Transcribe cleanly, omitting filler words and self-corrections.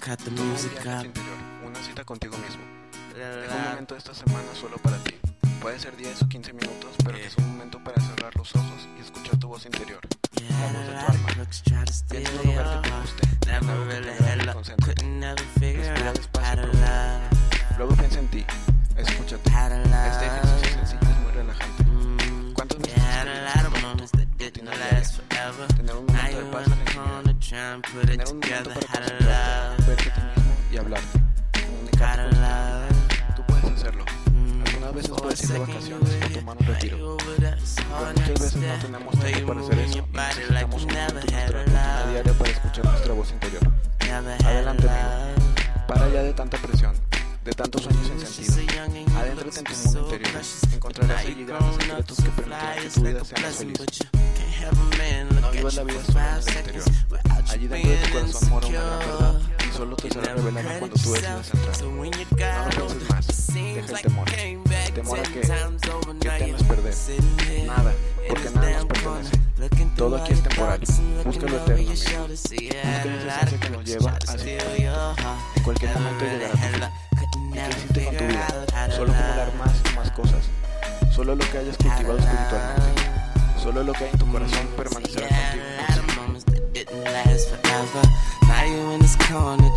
Interior, una cita contigo mismo. Deja un momento de esta semana solo para ti. Puede ser 10 o 15 minutos, pero que es un momento para cerrar los ojos y escuchar tu voz interior, la voz de tu alma. Piensa en un lugar que te guste, en algo que te agrade, concéntrate. Respira despacio y profundo. Luego piensa en ti, escúchate. Este ejercicio sencillo es muy relajante. ¿Cuántas veces has rutina diaria? Tener un momento de paz en la intimidad. Tener un momento para concentrarte, verte a ti mismo y hablarte. Comunicarte con ti. Tú puedes hacerlo. Algunas veces puedes ir de vacaciones o tomar un retiro. Pero muchas veces no tenemos tiempo para hacer eso y necesitamos un momento en nuestra rutina diaria para escuchar nuestra voz interior. Adelante, amigo. Para ya de tanta presión, de tantos sueños sin sentido. Adéntrate en tu mundo interior. Encontrarás allí grandes secretos que permitirán que tu vida sea más feliz. No vivas la vida solo en el exterior. Allí dentro de tu corazón mora una gran verdad y solo te será revelada cuando tú decidas entrar. No lo pienses más. Deja el temor. El temor a que temas perder. Nada, porque nada nos pertenece. Todo aquí es temporal. Busca lo eterno, amigo. Busca esa esencia que nos lleva hacia ti. En cualquier momento llegará tu fin. ¿Y qué hiciste con tu vida? Solo acumular más y más cosas. Solo lo que hayas cultivado espiritualmente. Solo lo que hay en tu corazón permanecerá contigo por siempre.